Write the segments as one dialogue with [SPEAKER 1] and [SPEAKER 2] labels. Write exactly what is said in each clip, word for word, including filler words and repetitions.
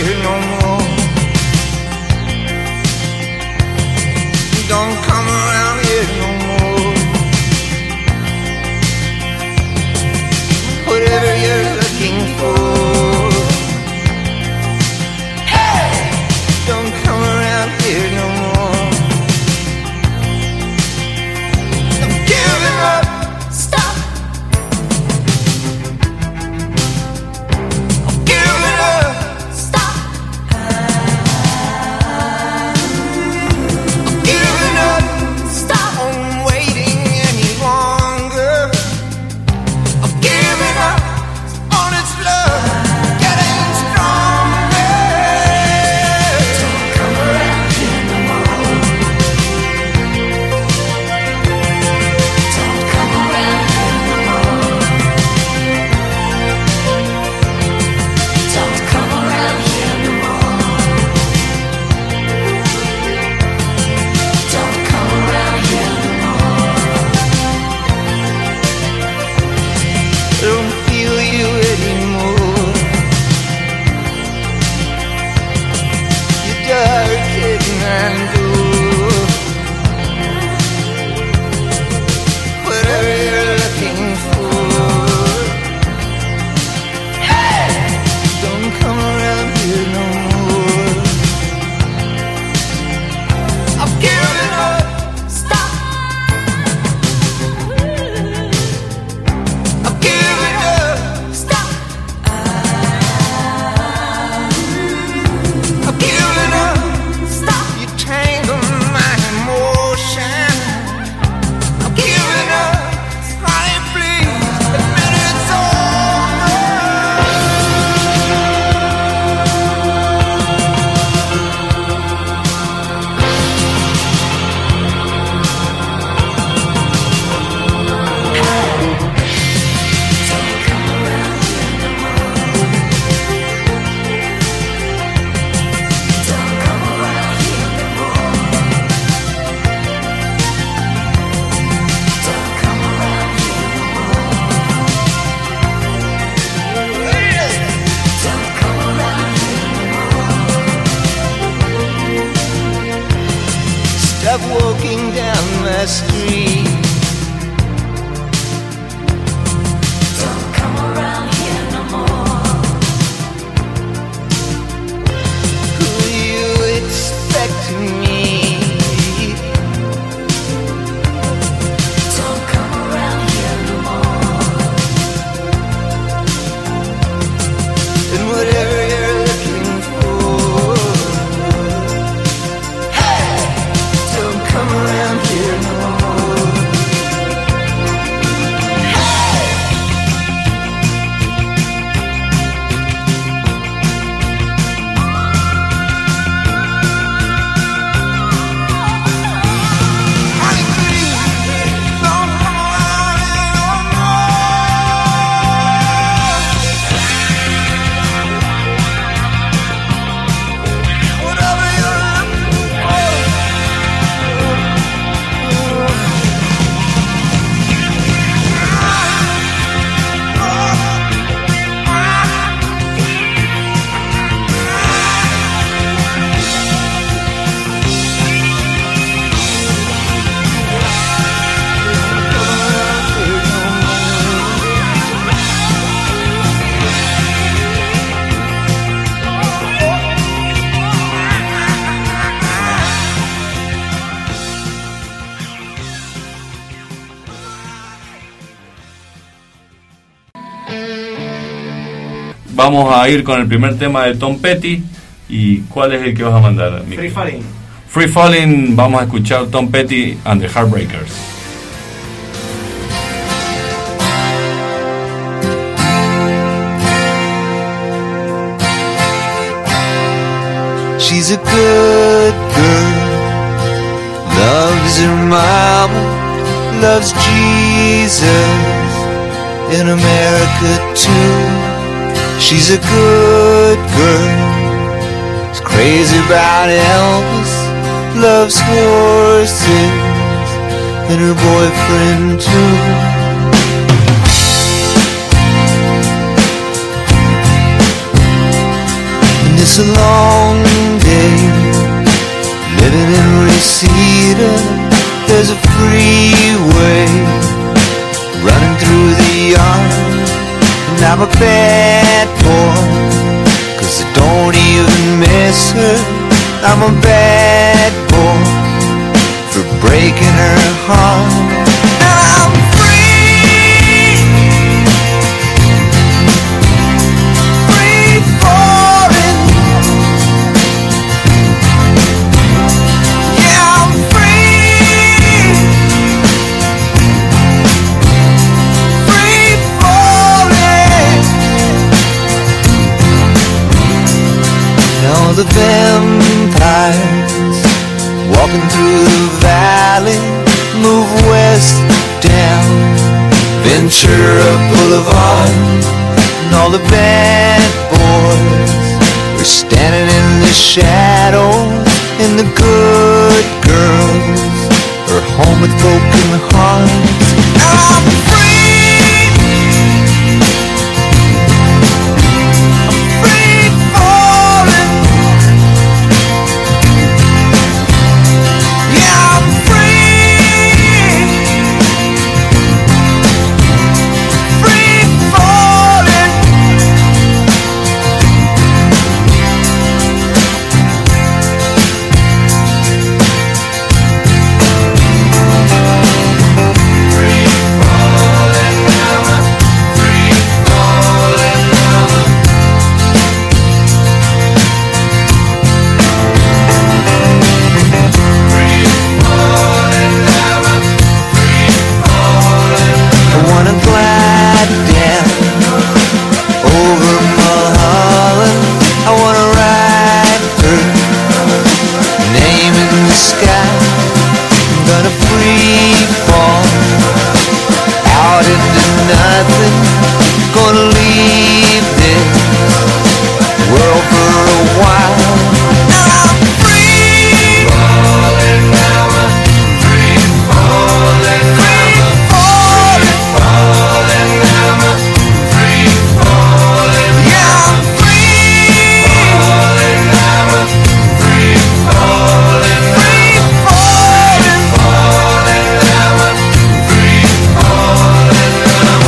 [SPEAKER 1] here no more. Don't come around here no more. Whatever you're looking for, hey, don't come around here no more. I'm giving up. Stop. I'm giving up. Stop. I'm giving up. Stop. I'm waiting any longer. I'm giving up on its love, getting stronger. Don't come around here no more. Don't come around here no more. Don't come around here no more. Don't come around here no more. I don't feel you anymore. You're dark and blue. Whatever you're looking for, hey, don't come around here no more. I'm giving up. Stop. I'm giving up. Stop. I'm giving up. Stop. You tangle my emotion. I'm giving up. Honey, please admit it's over. Don't come around here no more. Don't come around here no more. Don't come around here no more. Don't come around here no more. Stop walking down my street. Don't come around here no more. Who you expect to meet? Don't come around here no more. And whatever you're looking for, hey, don't come around here no more. Hey. Honey, please, don't come around here no more. Whatever you're looking for.
[SPEAKER 2] Vamos a ir con el primer tema de Tom Petty. ¿Y cuál es el que vas a mandar, Miki?
[SPEAKER 3] Free Falling.
[SPEAKER 2] Free Falling, vamos a escuchar Tom Petty and the Heartbreakers.
[SPEAKER 1] She's a good girl, loves her mama, loves Jesus, in America too. She's a good girl, is crazy about Elvis, loves horses, and her boyfriend too. And this It's a long day living in Reseda. There's a freeway running through the yard, and I'm a bad boy, 'cause I don't even miss her. I'm a bad boy for breaking her heart. And I'm free, free falling. Yeah, I'm free, free falling. Now the vampires walking through the valley move west down Ventura Boulevard, and all the bad boys are standing in the shadows, and the good girls are home with broken hearts. Now I'm free, I'm free falling. Yeah, I'm free, free falling. Free falling now, free falling now. Free falling now, free falling. I wanna glide down over Mulholland. I wanna write her name in the sky. I'm gonna free fall out into nothing. Gonna leave this world for a while. I'm free falling now, free falling, free falling, falling now, free falling. Yeah, I'm free falling now, free falling, free falling, falling now, free falling now.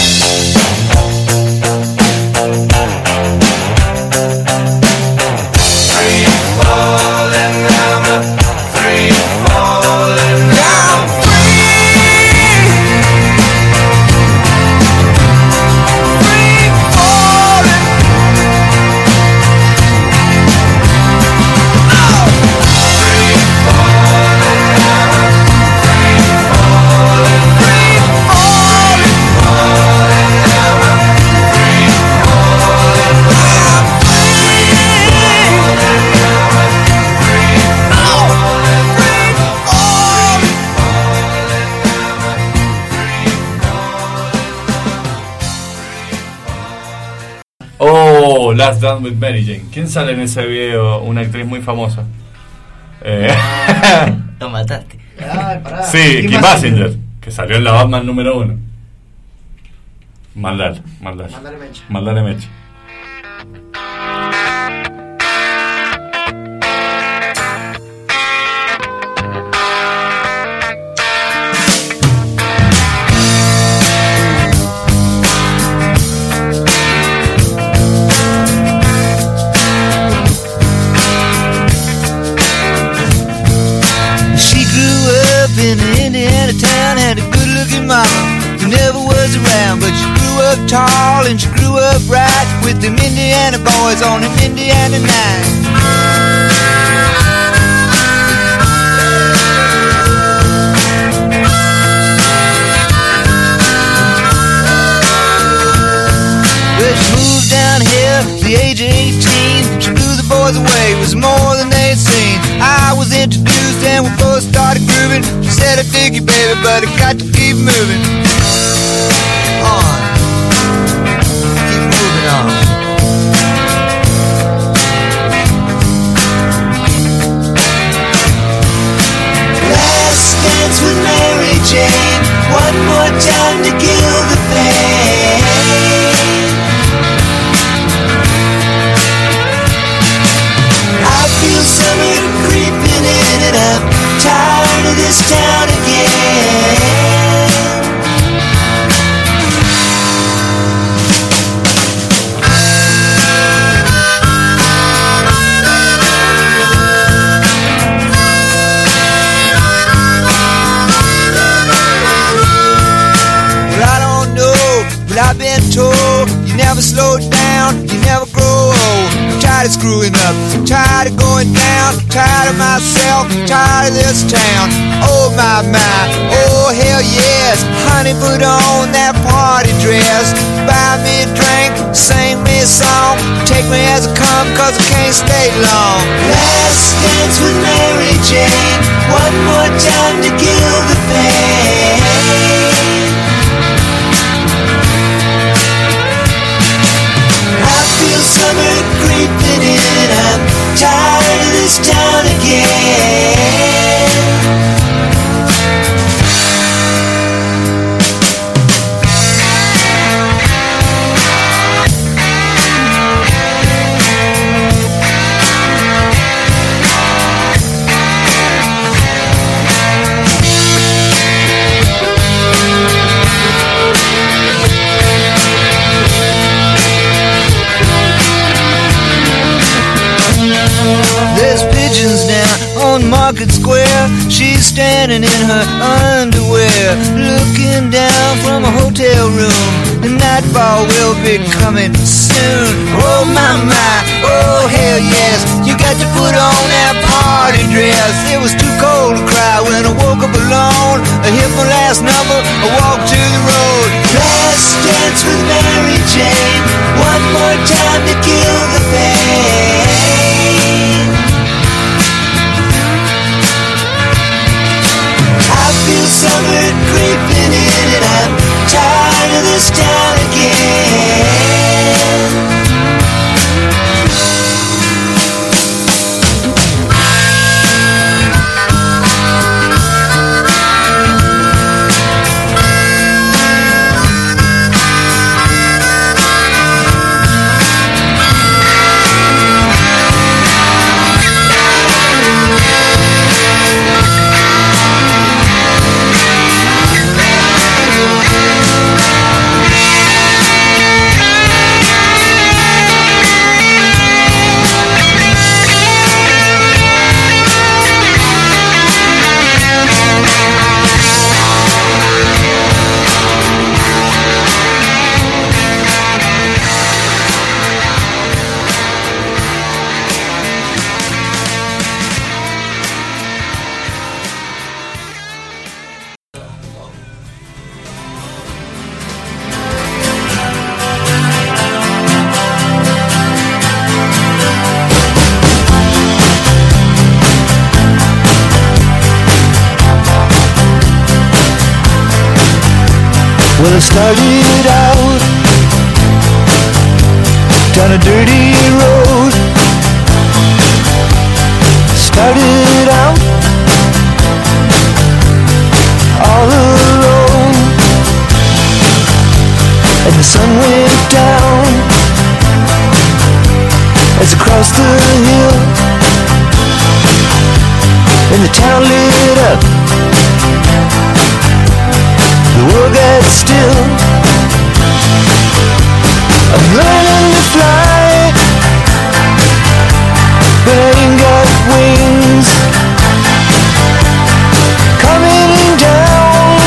[SPEAKER 1] Free falling now, free falling now. Free, free falling. Oh. Free falling now, free falling, free falling, falling now, free falling. I'm free falling now, free falling, free falling, falling now, free falling.
[SPEAKER 2] Oh, Last Dance with Mary Jane. ¿Quién sale en ese video? Una actriz muy famosa. Eh,
[SPEAKER 3] Lo mataste.
[SPEAKER 4] Ay, pará.
[SPEAKER 2] sí, Kim Basinger, que salió en la Batman número uno. Mandale, mandale.
[SPEAKER 4] Mandale mecha.
[SPEAKER 2] Mandale mecha.
[SPEAKER 1] She grew up in an Indiana town, had a good-looking mama who never was around, but she grew up tall and she grew up right with them Indiana boys on an Indiana nine. Well, she moved down here at the age of eighteen. She blew the boys away, it was more than they'd seen. I was introduced and we both started grooving. She said, I dig you, baby, but I got to keep moving on. Keep moving on. Last dance with Mary Jane, one more time to kill the pain. Well, I've been told you never slow down, you never grow old. I'm tired of screwing up, tired of going down, tired of myself, tired of this town. Oh my, my, oh hell yes. Honey, put on that party dress, buy me a drink, sing me a song, take me as I come, cause I can't stay long. Last dance with Mary Jane, one more time to kill the pain. I feel summer creeping in, I'm tired of this town again. There's pigeons down on Market Square. She's standing in her underwear, looking down from a hotel room. The nightfall will be coming soon. Oh my, my, oh hell yes. You got to put on that party dress. It was too cold to cry when I woke up alone. I hit my last number, I walked to the road. Last dance with Mary Jane, one more time to kill the pain. I feel summer creeping in and I'm tired of this town again. Well, I started out down a dirty road. Started out all alone, and the sun went down as I crossed the hill, and the town lit up. The world got still. I'm learning to fly, but I ain't got wings. Coming down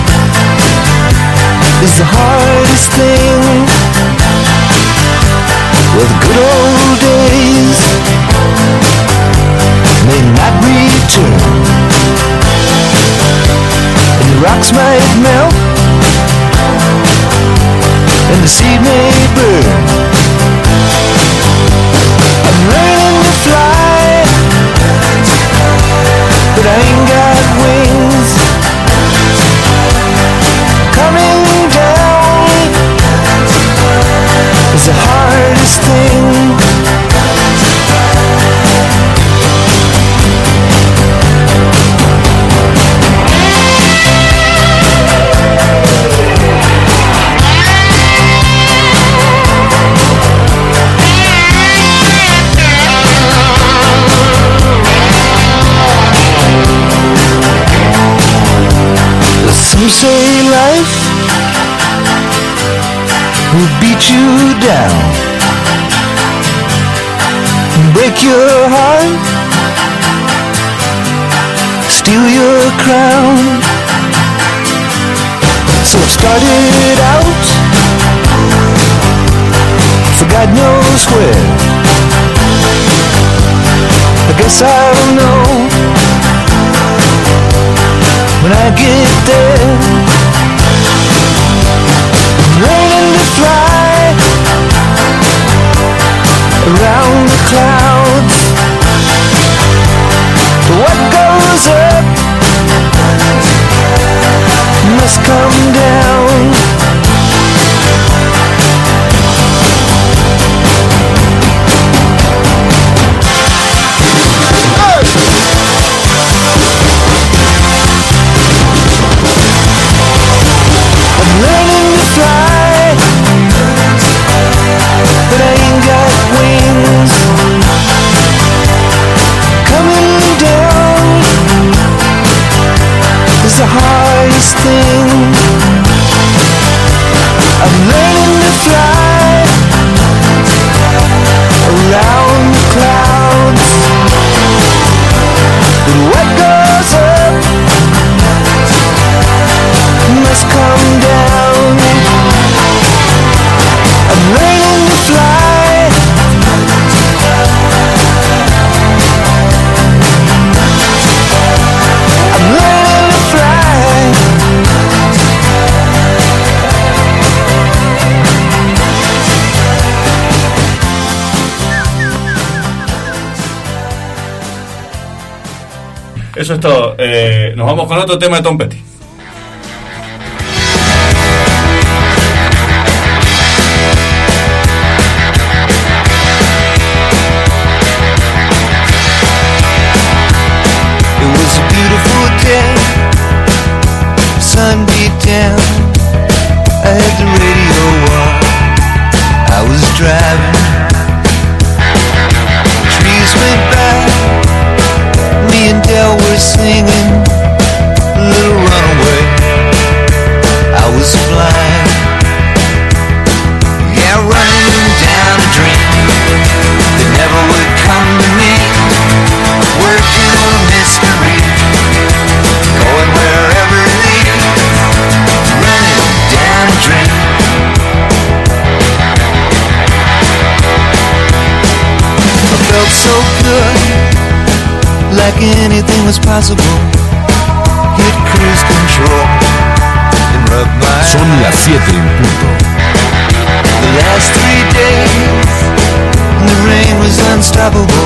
[SPEAKER 1] is the hardest thing. Well, the good old days may not return, and the rocks might melt, and the seed may burn. I'm learning to fly, but I ain't got wings. Coming down is the hardest thing. Some say life will beat you down, break your heart, steal your crown. So I started out sweat. I guess I'll know when I get there. I'm learning to fly around the clouds. What goes up must come down. But I ain't got wings. Coming down is the hardest thing. I'm learning to fly around the clouds. But what goes up must come down. I'm learning to fly. I'm learning to fly.
[SPEAKER 2] Eso es todo. Eh, nos vamos con otro tema de Tom Petty.
[SPEAKER 1] Sun beat down, I had the radio on, I was driving. Trees went by, me and Del were singing a little runaway. I was flying, yeah, running down a dream that never would come to me. Working on a mystery, going wherever it leads, running down a dream. I felt so good, like anything was possible. Hit cruise control and rub my
[SPEAKER 4] Son las siete en punto.
[SPEAKER 1] The last three days, the rain was unstoppable.